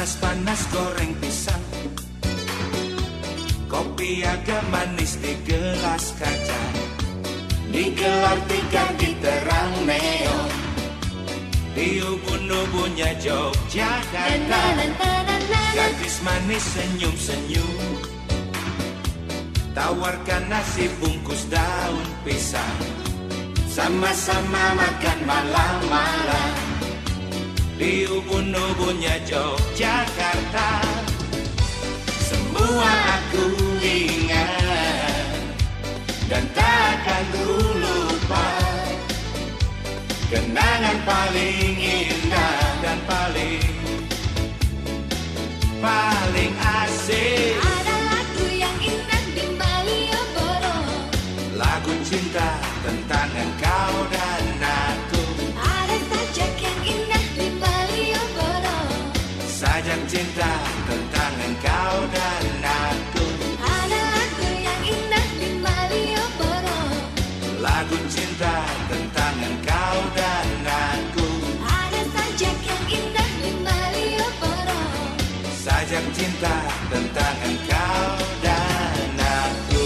Panas-panas goreng pisang, kopi agak manis di gelas kaca, digelar tikar di terang neon, di ubun-ubunnya Yogyakarta. Gadis manis senyum-senyum, tawarkan nasi bungkus daun pisang, sama-sama makan malam-malam di ubun-ubunnya Yogyakarta. Semua aku ingat dan takkan ku lupa, kenangan paling indah dan paling asik. Ada lagu yang indah di Malioboro, Lagu cinta tentang engkau dan aku. ada sajak yang indah di Malioboro, Sajak cinta tentang engkau dan aku. ada lagu yang indah di Malioboro, Lagu cinta tentang engkau dan aku. ada sajak yang indah di Malioboro. Sajak cinta tentang engkau dan aku.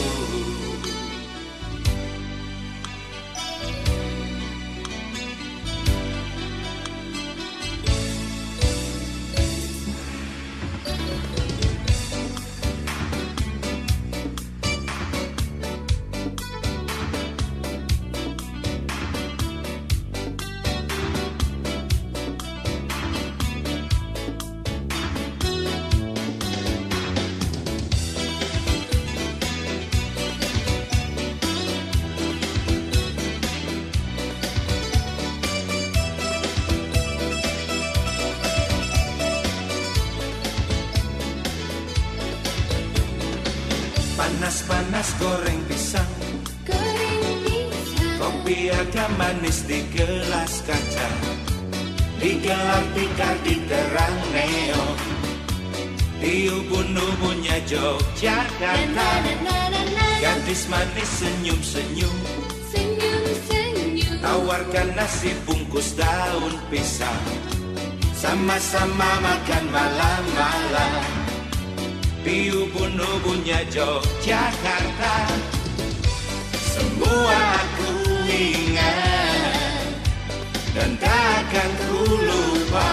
Panas-panas goreng pisang, Goreng pisang, kopi agak manis di gelas kaca, digelar tikar di terang neon, di ubun-ubunnya Yogyakarta. Gadis manis senyum-senyum, senyum-senyum, tawarkan nasi bungkus daun pisang, sama-sama makan malam-malam di ubun-ubunnya Yogyakarta. Semua aku ingat dan takkan ku lupa,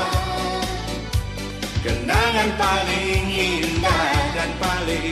kenangan paling indah dan paling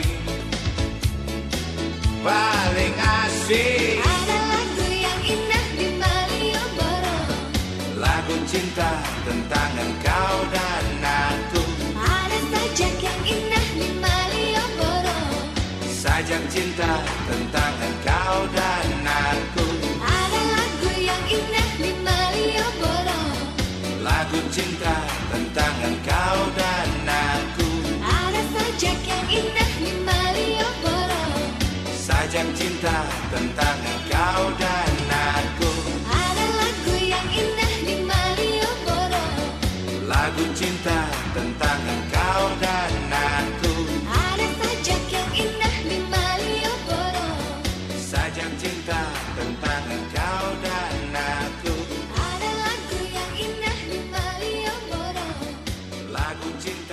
asik. ada lagu yang indah di Malioboro, Lagu cinta tentang engkau dan aku. ada sajak yang indah di Malioboro, Sajak cinta tentang engkau dan aku. ada lagu yang indah di Malioboro, Lagu cinta tentang engkau dan aku. ada sajak yang indah di Malioboro, Sajak cinta tentang engkau dan aku. ada lagu yang indah di Malioboro, Lagu cinta tentang engkau dan aku. ada sajak yang indah di Malioboro, Sajak cinta tentang engkau dan aku. ada lagu yang indah di Malioboro. Lagu cinta